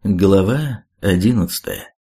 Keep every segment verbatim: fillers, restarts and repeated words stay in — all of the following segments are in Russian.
Глава одиннадцатая.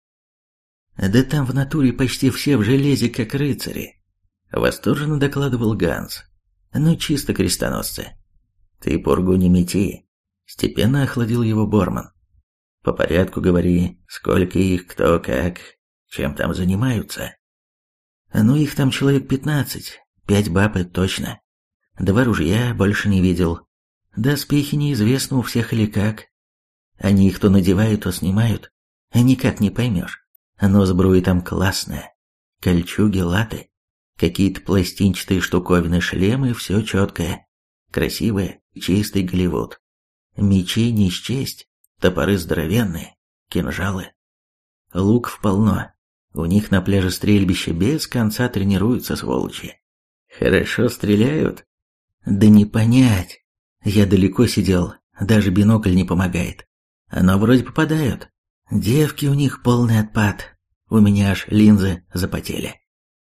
«Да там в натуре почти все в железе, как рыцари», — восторженно докладывал Ганс. «Ну, чисто крестоносцы». «Ты пургу не мети», — степенно охладил его Борман. «По порядку говори, сколько их, кто, как, чем там занимаются». «Ну, их там человек пятнадцать, пять баб это точно. Два ружья больше не видел. Доспехи неизвестно у всех или как. Они их то надевают, то снимают. Никак не поймешь. Но сбруи там классная. Кольчуги, латы, какие-то пластинчатые штуковины, шлемы, все четкое. Красивое, чистый Голливуд. Мечи не счесть, топоры здоровенные, кинжалы. Луков полно. У них на пляже стрельбище без конца тренируются, сволочи. Хорошо стреляют? Да не понять. Я далеко сидел, даже бинокль не помогает. Но вроде попадают. Девки у них полный отпад. У меня аж линзы запотели.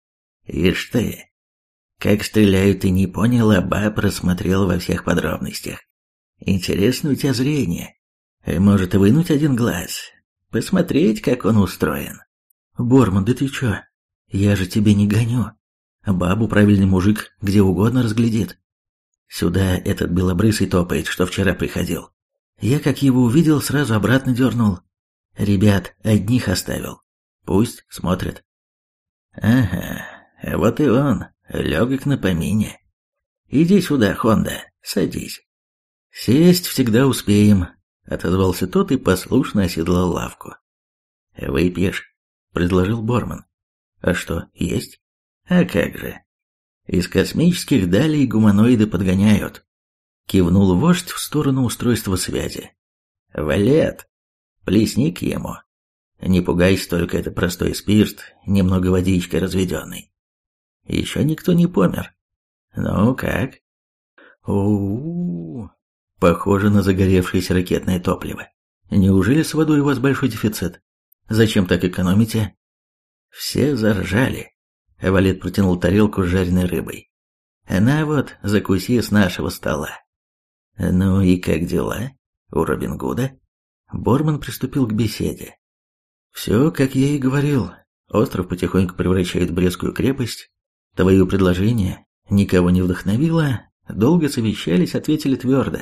Ишь ты, как стреляют и не понял, а баб рассмотрел во всех подробностях. Интересно у тебя зрение. Может, вынуть один глаз, посмотреть, как он устроен. Борман, да ты чё? Я же тебе не гоню. Бабу правильный мужик где угодно разглядит. Сюда этот белобрысый топает, что вчера приходил. Я, как его увидел, сразу обратно дернул. Ребят одних оставил. Пусть смотрят. Ага, вот и он, легок на помине. Иди сюда, Хонда, садись. Сесть всегда успеем, отозвался тот и послушно оседлал лавку. Выпьешь, предложил Борман. А что, есть? А как же. Из космических далей гуманоиды подгоняют. Кивнул вождь в сторону устройства связи. «Валет, плесни к ему. Не пугайся, только это простой спирт, немного водичкой разведенный. Еще никто не помер. Ну как?» «У-у-у, похоже на загоревшееся ракетное топливо. Неужели с водой у вас большой дефицит? Зачем так экономите?» Все заржали. Валет протянул тарелку с жареной рыбой. «На вот, закуси с нашего стола». «Ну и как дела у Робин Гуда?» Борман приступил к беседе. «Все, как я и говорил. Остров потихоньку превращает в Брестскую крепость. Твое предложение никого не вдохновило. Долго совещались, ответили твердо.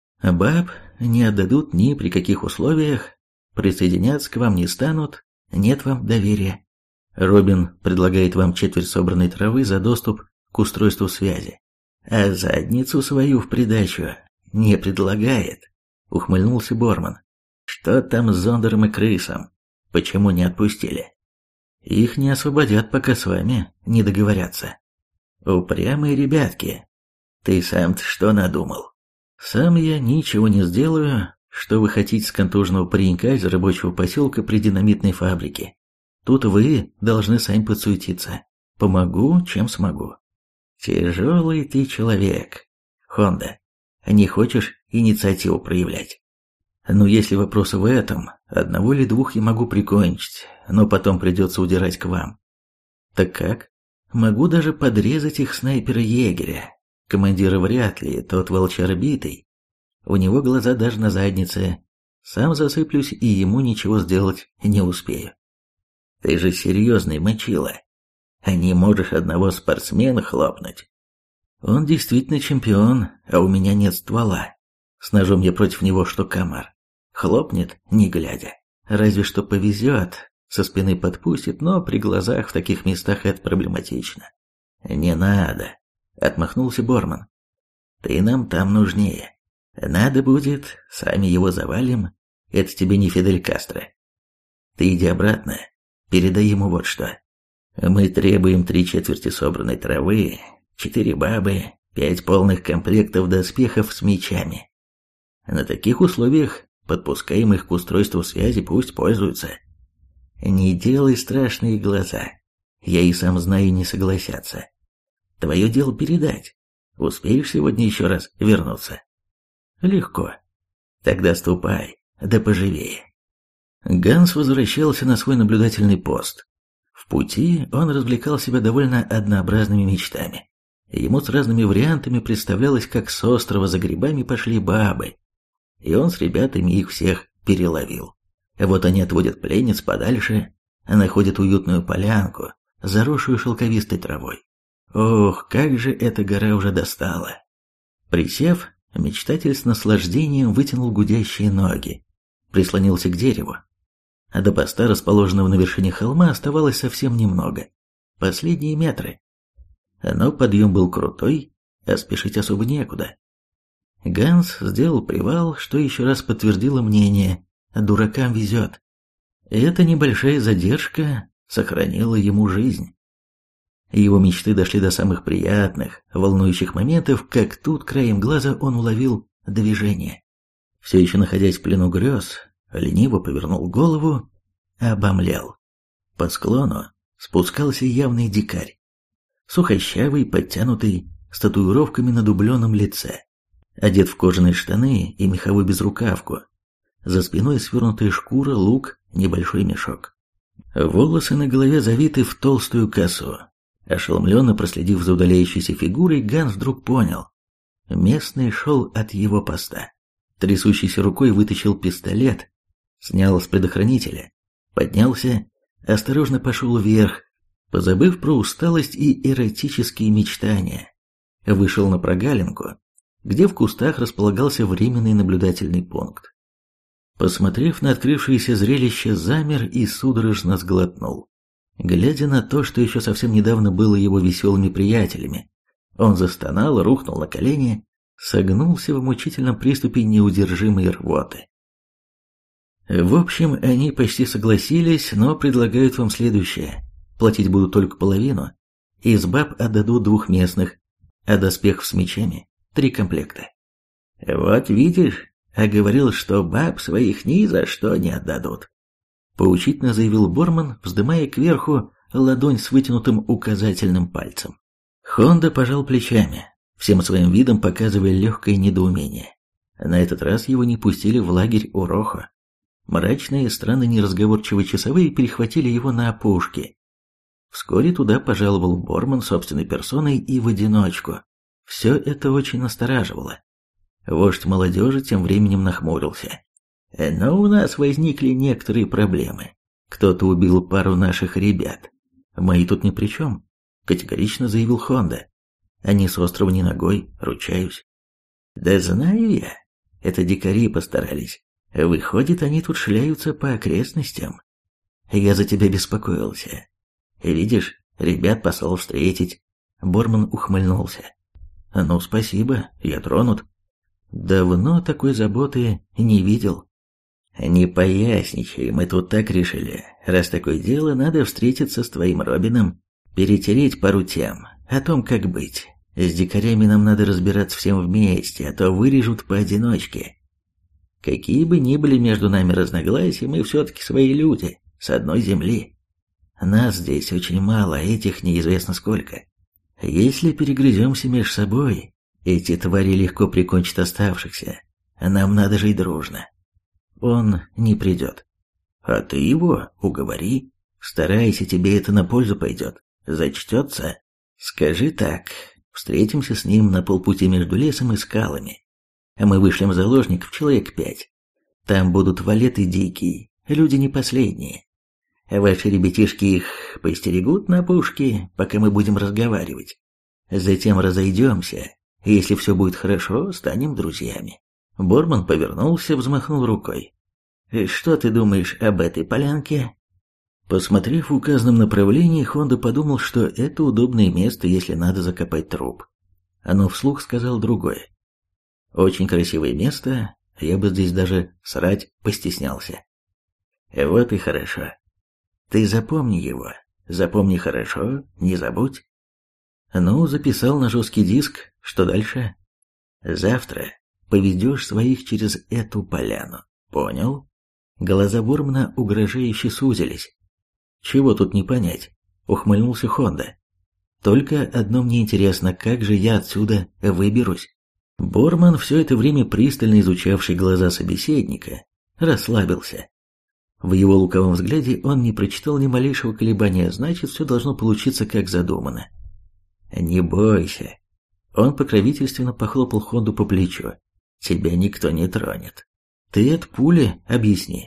Баб не отдадут ни при каких условиях. Присоединяться к вам не станут. Нет вам доверия. Робин предлагает вам четверть собранной травы за доступ к устройству связи. А задницу свою в придачу не предлагает», — ухмыльнулся Борман. «Что там с Зондером и Крысом? Почему не отпустили?» «Их не освободят, пока с вами не договорятся». «Упрямые ребятки. Ты сам-то что надумал?» «Сам я ничего не сделаю. Что вы хотите с контужного паренька из рабочего поселка при динамитной фабрике? Тут вы должны сами подсуетиться. Помогу, чем смогу». «Тяжелый ты человек, Хонда. Не хочешь инициативу проявлять?» «Ну, если вопрос в этом, одного или двух я могу прикончить, но потом придется удирать к вам». «Так как? Могу даже подрезать их снайпера-егеря. Командира вряд ли, тот волчар битый. У него глаза даже на заднице. Сам засыплюсь и ему ничего сделать не успею». «Ты же серьезный мочила. А не можешь одного спортсмена хлопнуть?» «Он действительно чемпион, а у меня нет ствола. С ножом я против него, что комар. Хлопнет, не глядя. Разве что повезет, со спины подпустит, но при глазах в таких местах это проблематично». «Не надо», — отмахнулся Борман. «Ты нам там нужнее. Надо будет, сами его завалим. Это тебе не Фидель Кастро. Ты иди обратно, передай ему вот что. Мы требуем три четверти собранной травы, четыре бабы, пять полных комплектов доспехов с мечами. На таких условиях подпускаем их к устройству связи, пусть пользуются. Не делай страшные глаза. Я и сам знаю, не согласятся. Твое дело передать. Успеешь сегодня еще раз вернуться?» «Легко. Тогда ступай, да поживее». Ганс возвращался на свой наблюдательный пост. В пути он развлекал себя довольно однообразными мечтами. Ему с разными вариантами представлялось, как с острова за грибами пошли бабы, и он с ребятами их всех переловил. Вот они отводят пленниц подальше, находят уютную полянку, заросшую шелковистой травой. Ох, как же эта гора уже достала! Присев, мечтатель с наслаждением вытянул гудящие ноги, прислонился к дереву. А до поста, расположенного на вершине холма, оставалось совсем немного. Последние метры. Но подъем был крутой, а спешить особо некуда. Ганс сделал привал, что еще раз подтвердило мнение: дуракам везет. Эта небольшая задержка сохранила ему жизнь. Его мечты дошли до самых приятных, волнующих моментов, как тут краем глаза он уловил движение. Все еще находясь в плену грез, лениво повернул голову, обомлел. По склону спускался явный дикарь. Сухощавый, подтянутый, с татуировками на дубленом лице. Одет в кожаные штаны и меховую безрукавку. За спиной свернутая шкура, лук, небольшой мешок. Волосы на голове завиты в толстую косу. Ошеломленно проследив за удаляющейся фигурой, Ганс вдруг понял. Местный шел от его поста. Трясущейся рукой вытащил пистолет, снял с предохранителя, поднялся, осторожно пошел вверх, позабыв про усталость и эротические мечтания. Вышел на прогалинку, где в кустах располагался временный наблюдательный пункт. Посмотрев на открывшееся зрелище, замер и судорожно сглотнул. Глядя на то, что еще совсем недавно было его веселыми приятелями, он застонал, рухнул на колени, согнулся в мучительном приступе неудержимой рвоты. В общем, они почти согласились, но предлагают вам следующее. Платить будут только половину. Из баб отдадут двух местных, а доспехов с мечами — три комплекта. Вот видишь, а говорил, что баб своих ни за что не отдадут. Поучительно заявил Борман, вздымая кверху ладонь с вытянутым указательным пальцем. Хонда пожал плечами, всем своим видом показывая легкое недоумение. На этот раз его не пустили в лагерь у Рохо. Мрачные, странно неразговорчивые часовые перехватили его на опушке. Вскоре туда пожаловал Борман собственной персоной и в одиночку. Все это очень настораживало. Вождь молодежи тем временем нахмурился. Но у нас возникли некоторые проблемы. Кто-то убил пару наших ребят. Мои тут ни при чем, категорично заявил Хонда. Они с острова ни ногой, ручаюсь. Да знаю я, это дикари постарались. Выходит, они тут шляются по окрестностям. Я за тебя беспокоился. Видишь, ребят послал встретить. Борман ухмыльнулся. Ну, спасибо, я тронут. Давно такой заботы не видел. Не поясничай, мы тут так решили. Раз такое дело, надо встретиться с твоим Робином, перетереть пару тем о том, как быть. С дикарями нам надо разбираться всем вместе, а то вырежут поодиночке. Какие бы ни были между нами разногласия, мы все-таки свои люди, с одной земли. Нас здесь очень мало, а этих неизвестно сколько. Если перегрыземся между собой, эти твари легко прикончат оставшихся. Нам надо жить дружно. Он не придет. А ты его уговори. Старайся, тебе это на пользу пойдет. Зачтется. Скажи так, встретимся с ним на полпути между лесом и скалами. Мы вышлем заложников человек пять. Там будут валеты дикие, люди не последние. Ваши ребятишки их поистерегут на опушке, пока мы будем разговаривать. Затем разойдемся. Если все будет хорошо, станем друзьями. Борман повернулся, взмахнул рукой. Что ты думаешь об этой полянке? Посмотрев в указанном направлении, Хонда подумал, что это удобное место, если надо закопать труп. Но вслух сказал другое. Очень красивое место, я бы здесь даже срать постеснялся. Вот и хорошо. Ты запомни его. Запомни хорошо, не забудь. Ну, записал на жесткий диск. Что дальше? Завтра поведешь своих через эту поляну. Понял? Глаза Бормана угрожающе сузились. Чего тут не понять? Ухмыльнулся Хонда. Только одно мне интересно, как же я отсюда выберусь? Борман, все это время пристально изучавший глаза собеседника, расслабился. В его луковом взгляде он не прочитал ни малейшего колебания, значит, все должно получиться как задумано. «Не бойся». Он покровительственно похлопал Хонду по плечу. «Тебя никто не тронет. Ты от пули объясни.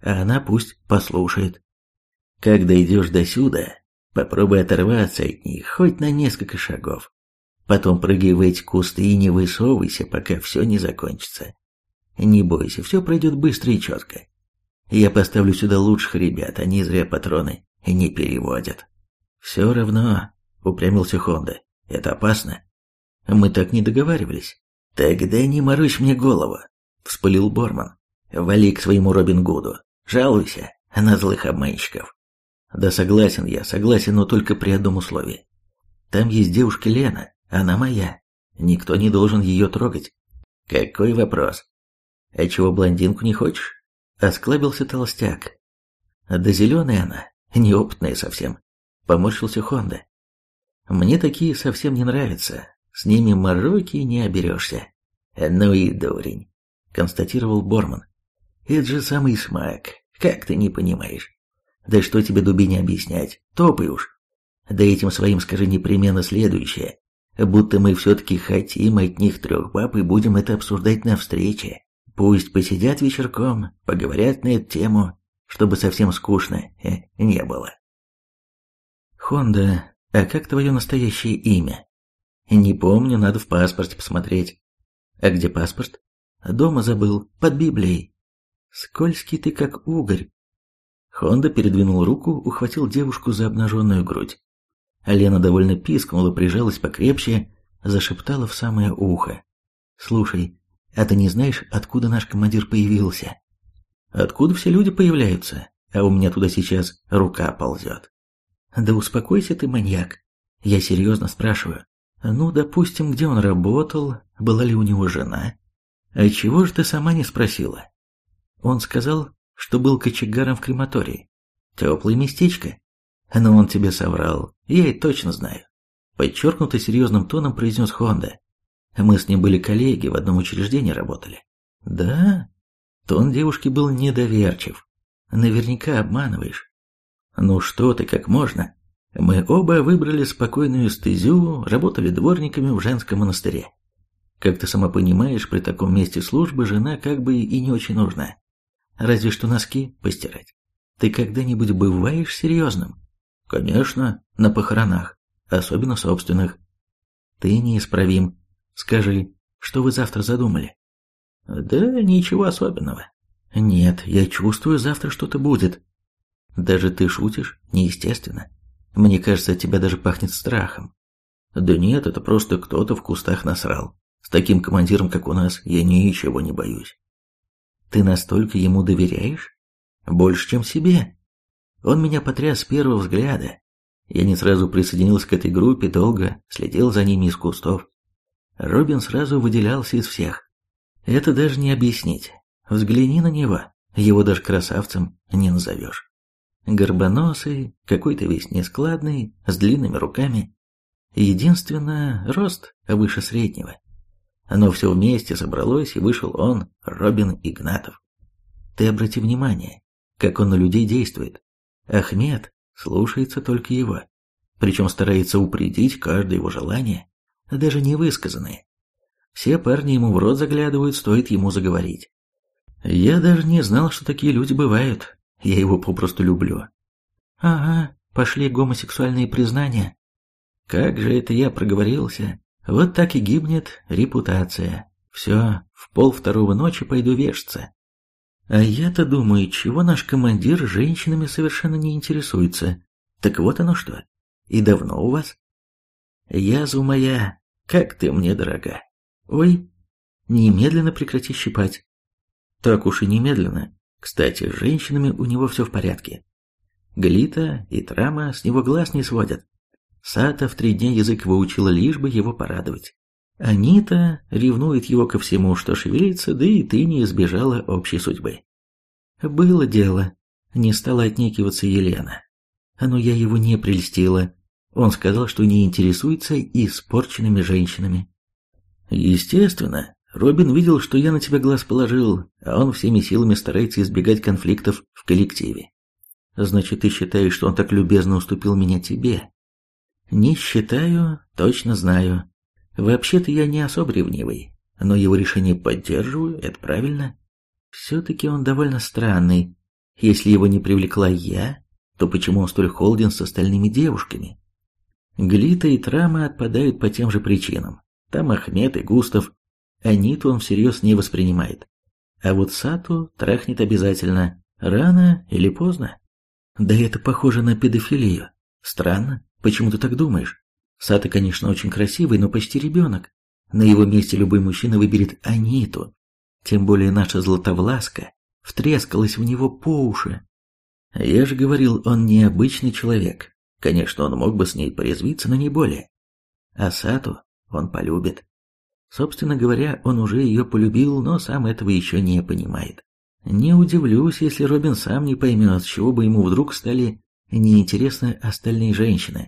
а она пусть послушает. Когда идешь досюда, попробуй оторваться от них хоть на несколько шагов. Потом прыгай в эти кусты и не высовывайся, пока все не закончится. Не бойся, все пройдет быстро и четко. Я поставлю сюда лучших ребят, они зря патроны не переводят. Все равно, упрямился Хонда, это опасно. Мы так не договаривались. Тогда не морочь мне голову, вспылил Борман. Вали к своему Робин Гуду, жалуйся на злых обманщиков. Да согласен я, согласен, но только при одном условии. Там есть девушка Лена, она моя. Никто не должен ее трогать. Какой вопрос? А чего блондинку не хочешь? Осклабился толстяк. Да зеленая она, неопытная совсем. Поморщился Хонда. Мне такие совсем не нравятся. С ними мороки не оберешься. Ну и дурень, констатировал Борман. Это же самый смак, как ты не понимаешь? Да что тебе, дубине, объяснять, топай уж. Да этим своим скажи непременно следующее. Будто мы все-таки хотим от них трех баб и будем это обсуждать на встрече. Пусть посидят вечерком, поговорят на эту тему, чтобы совсем скучно э, не было. Хонда, а как твое настоящее имя? Не помню, надо в паспорте посмотреть. А где паспорт? Дома забыл, под Библией. Скользкий ты как угорь. Хонда передвинул руку, ухватил девушку за обнаженную грудь. Лена довольно пискнула, прижалась покрепче, зашептала в самое ухо. «Слушай, а ты не знаешь, откуда наш командир появился?» «Откуда все люди появляются, а у меня туда сейчас рука ползет». «Да успокойся ты, маньяк. Я серьезно спрашиваю. Ну, допустим, где он работал, была ли у него жена? А чего же ты сама не спросила?» Он сказал, что был кочегаром в крематории. Теплое местечко. Но он тебе соврал, я это точно знаю. Подчеркнуто серьезным тоном произнес Хонда. Мы с ним были коллеги, в одном учреждении работали. Да? Тон девушки был недоверчив. Наверняка обманываешь. Ну что ты, как можно? Мы оба выбрали спокойную стезю, работали дворниками в женском монастыре. Как ты сама понимаешь, при таком месте службы жена как бы и не очень нужна. Разве что носки постирать. Ты когда-нибудь бываешь серьезным? Конечно, на похоронах, особенно собственных. Ты неисправим. Скажи, что вы завтра задумали? Да ничего особенного. Нет, я чувствую, завтра что-то будет. Даже ты шутишь? Неестественно. Мне кажется, от тебя даже пахнет страхом. Да нет, это просто кто-то в кустах насрал. С таким командиром, как у нас, я ничего не боюсь. Ты настолько ему доверяешь? Больше, чем себе. Он меня потряс с первого взгляда. Я не сразу присоединился к этой группе, долго следил за ними из кустов. Робин сразу выделялся из всех. Это даже не объяснить. Взгляни на него, его даже красавцем не назовешь. Горбоносый, какой-то весь нескладный, с длинными руками. Единственное, рост выше среднего. Но все вместе собралось, и вышел он, Робин Игнатов. Ты обрати внимание, как он на людей действует. Ахмед слушается только его, причем старается упредить каждое его желание, даже невысказанные. Все парни ему в рот заглядывают, стоит ему заговорить. Я даже не знал, что такие люди бывают, я его попросту люблю. Ага, пошли гомосексуальные признания. Как же это я проговорился? Вот так и гибнет репутация. Все, в полвторого ночи пойду вешаться. А я-то думаю, чего наш командир женщинами совершенно не интересуется. Так вот оно что. И давно у вас? Язва моя, как ты мне дорога. Ой, немедленно прекрати щипать. Так уж и немедленно. Кстати, с женщинами у него все в порядке. Глита и Трама с него глаз не сводят. Сата в три дня язык выучила, лишь бы его порадовать. Анита ревнует его ко всему, что шевелится, да и ты не избежала общей судьбы. Было дело. Не стала отнекиваться Елена. Но я его не прельстила. Он сказал, что не интересуется испорченными женщинами. Естественно, Робин видел, что я на тебя глаз положил, а он всеми силами старается избегать конфликтов в коллективе. Значит, ты считаешь, что он так любезно уступил меня тебе? Не считаю, точно знаю. Вообще-то я не особо ревнивый, но его решение поддерживаю, это правильно. Все-таки он довольно странный. Если его не привлекла я, то почему он столь холоден с остальными девушками? Глита и Трама отпадают по тем же причинам. Там Ахмед и Густав. Аниту он всерьез не воспринимает. А вот Сату трахнет обязательно. Рано или поздно. Да это похоже на педофилию. Странно, почему ты так думаешь? Сата, конечно, очень красивый, но почти ребенок. На его месте любой мужчина выберет Аниту. Тем более наша Златовласка втрескалась в него по уши. Я же говорил, он необычный человек. Конечно, он мог бы с ней порезвиться, но не более. А Сату он полюбит. Собственно говоря, он уже ее полюбил, но сам этого еще не понимает. Не удивлюсь, если Робин сам не поймет, с чего бы ему вдруг стали неинтересны остальные женщины.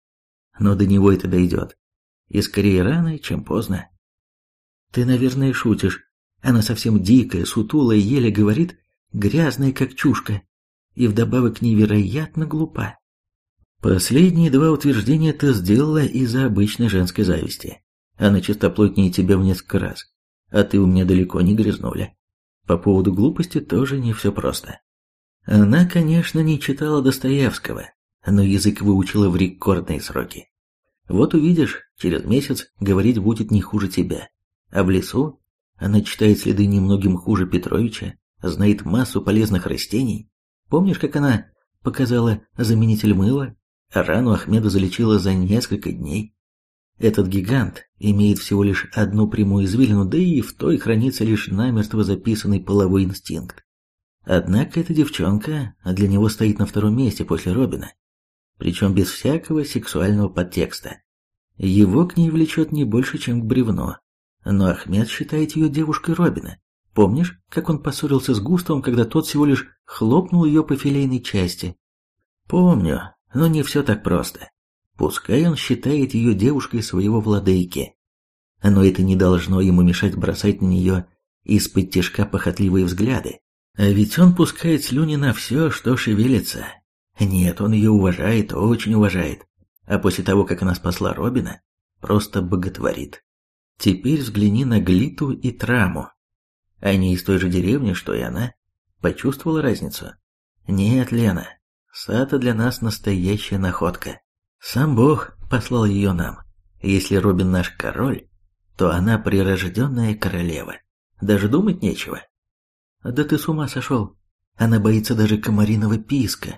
Но до него это дойдет. И скорее рано, чем поздно. Ты, наверное, шутишь. Она совсем дикая, сутулая, еле говорит, грязная, как чушка. И вдобавок невероятно глупа. Последние два утверждения ты сделала из-за обычной женской зависти. Она чистоплотнее тебя в несколько раз. А ты у меня далеко не грязнуля. По поводу глупости тоже не все просто. Она, конечно, не читала Достоевского, но язык выучила в рекордные сроки. Вот увидишь, через месяц говорить будет не хуже тебя. А в лесу она читает следы немногим хуже Петровича, знает массу полезных растений. Помнишь, как она показала заменитель мыла, а рану Ахмеда залечила за несколько дней? Этот гигант имеет всего лишь одну прямую извилину, да и в той хранится лишь намертво записанный половой инстинкт. Однако эта девчонка для него стоит на втором месте после Робина, причем без всякого сексуального подтекста. Его к ней влечет не больше, чем к бревну, но Ахмед считает ее девушкой Робина. Помнишь, как он поссорился с Густавом, когда тот всего лишь хлопнул ее по филейной части? Помню, но не все так просто. Пускай он считает ее девушкой своего владыки, но это не должно ему мешать бросать на нее из-под тишка похотливые взгляды. А ведь он пускает слюни на все, что шевелится. Нет, он ее уважает, очень уважает. А после того, как она спасла Робина, просто боготворит. Теперь взгляни на Глиту и Траму. Они из той же деревни, что и она. Почувствовала разницу? Нет, Лена, Сата для нас настоящая находка. Сам Бог послал ее нам. Если Робин наш король, то она прирожденная королева. Даже думать нечего. Да ты с ума сошел. Она боится даже комариного писка.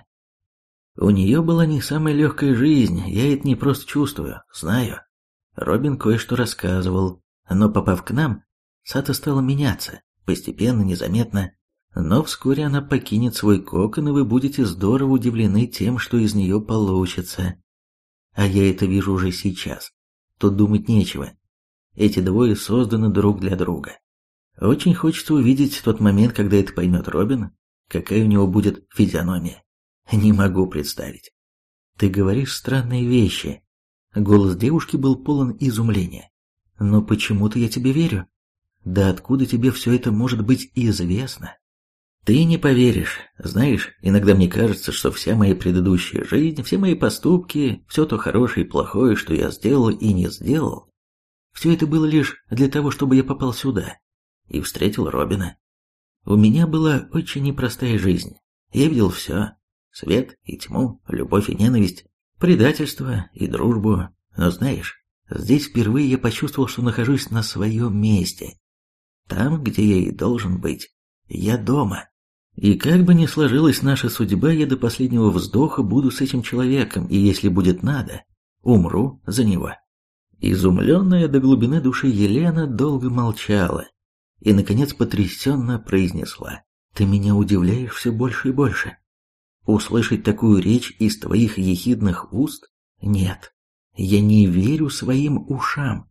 У нее была не самая легкая жизнь, я это не просто чувствую, знаю. Робин кое-что рассказывал, но попав к нам, Сата стала меняться, постепенно, незаметно. Но вскоре она покинет свой кокон, и вы будете здорово удивлены тем, что из нее получится. А я это вижу уже сейчас. Тут думать нечего. Эти двое созданы друг для друга. Очень хочется увидеть тот момент, когда это поймет Робин, какая у него будет физиономия. Не могу представить. Ты говоришь странные вещи. Голос девушки был полон изумления. Но почему-то я тебе верю. Да откуда тебе все это может быть известно? Ты не поверишь. Знаешь, иногда мне кажется, что вся моя предыдущая жизнь, все мои поступки, все то хорошее и плохое, что я сделал и не сделал, все это было лишь для того, чтобы я попал сюда и встретил Робина. У меня была очень непростая жизнь. Я видел все. Свет и тьму, любовь и ненависть, предательство и дружбу. Но знаешь, здесь впервые я почувствовал, что нахожусь на своем месте. Там, где я и должен быть. Я дома. И как бы ни сложилась наша судьба, я до последнего вздоха буду с этим человеком, и если будет надо, умру за него. Изумленная до глубины души Елена долго молчала и, наконец, потрясенно произнесла: «Ты меня удивляешь все больше и больше. Услышать такую речь из твоих ехидных уст? Нет, я не верю своим ушам.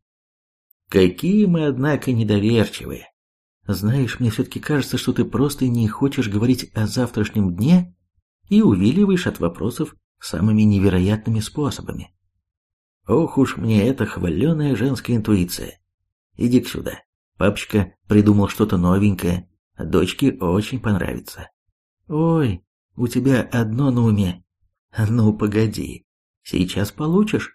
Какие мы, однако, недоверчивые. Знаешь, мне все-таки кажется, что ты просто не хочешь говорить о завтрашнем дне и увиливаешь от вопросов самыми невероятными способами. Ох уж мне эта хваленая женская интуиция. Иди-ка сюда. Папочка придумал что-то новенькое. Дочке очень понравится. Ой, у тебя одно на уме. Ну, погоди. Сейчас получишь».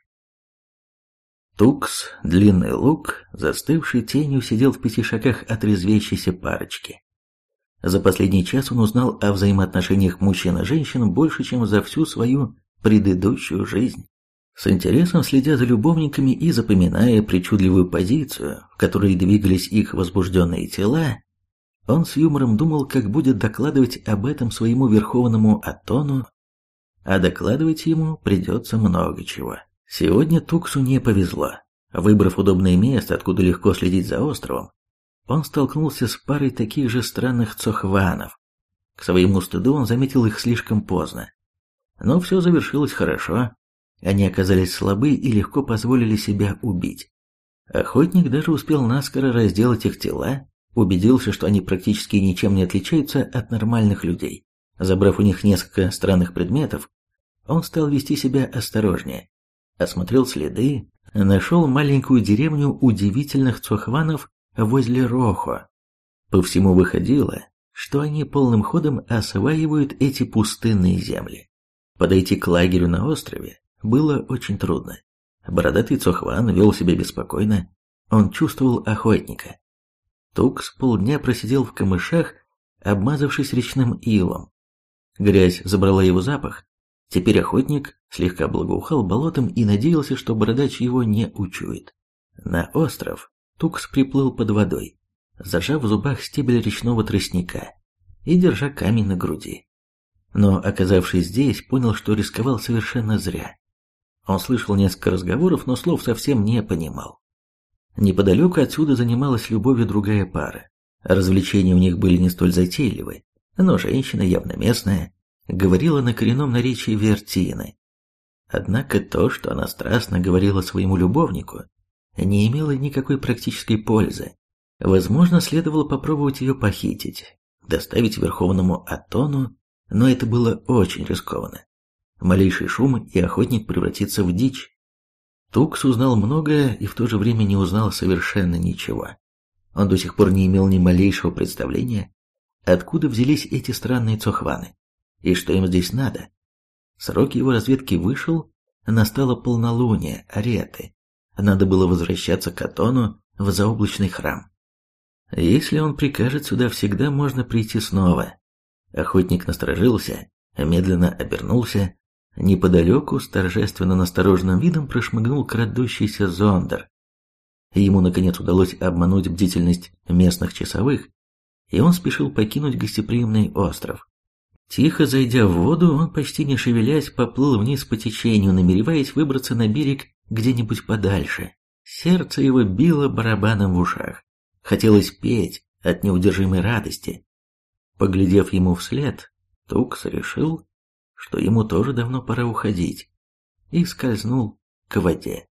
Тукс, длинный лук, застывший тенью, сидел в пяти шагах от резвящейся парочки. За последний час он узнал о взаимоотношениях мужчин и женщин больше, чем за всю свою предыдущую жизнь. С интересом следя за любовниками и запоминая причудливую позицию, в которой двигались их возбужденные тела, он с юмором думал, как будет докладывать об этом своему верховному Атону, а докладывать ему придется много чего. Сегодня Туксу не повезло. Выбрав удобное место, откуда легко следить за островом, он столкнулся с парой таких же странных цохванов. К своему стыду он заметил их слишком поздно. Но все завершилось хорошо. Они оказались слабы и легко позволили себя убить. Охотник даже успел наскоро разделать их тела, убедился, что они практически ничем не отличаются от нормальных людей. Забрав у них несколько странных предметов, он стал вести себя осторожнее. Осмотрел следы, нашел маленькую деревню удивительных цохванов возле Рохо. По всему выходило, что они полным ходом осваивают эти пустынные земли. Подойти к лагерю на острове было очень трудно. Бородатый цохван вел себя беспокойно, он чувствовал охотника. Тукс полдня просидел в камышах, обмазавшись речным илом. Грязь забрала его запах. Теперь охотник слегка благоухал болотом и надеялся, что бородач его не учует. На остров Тукс приплыл под водой, зажав в зубах стебель речного тростника и держа камень на груди. Но, оказавшись здесь, понял, что рисковал совершенно зря. Он слышал несколько разговоров, но слов совсем не понимал. Неподалеку отсюда занималась любовью другая пара. Развлечения у них были не столь затейливы, но женщина, явно местная, говорила на коренном наречии Вертины. Однако то, что она страстно говорила своему любовнику, не имело никакой практической пользы. Возможно, следовало попробовать ее похитить, доставить верховному Атону, но это было очень рискованно. Малейший шум, и охотник превратится в дичь. Тукс узнал многое и в то же время не узнал совершенно ничего. Он до сих пор не имел ни малейшего представления, откуда взялись эти странные цохваны, и что им здесь надо. Срок его разведки вышел, настало полнолуние, ареты. Надо было возвращаться к Атону в заоблачный храм. Если он прикажет, сюда всегда можно прийти снова. Охотник насторожился, медленно обернулся. Неподалеку с торжественно настороженным видом прошмыгнул крадущийся зондер. Ему, наконец, удалось обмануть бдительность местных часовых, и он спешил покинуть гостеприимный остров. Тихо зайдя в воду, он, почти не шевелясь, поплыл вниз по течению, намереваясь выбраться на берег где-нибудь подальше. Сердце его било барабаном в ушах. Хотелось петь от неудержимой радости. Поглядев ему вслед, Тукс решил, что ему тоже давно пора уходить, и скользнул к воде.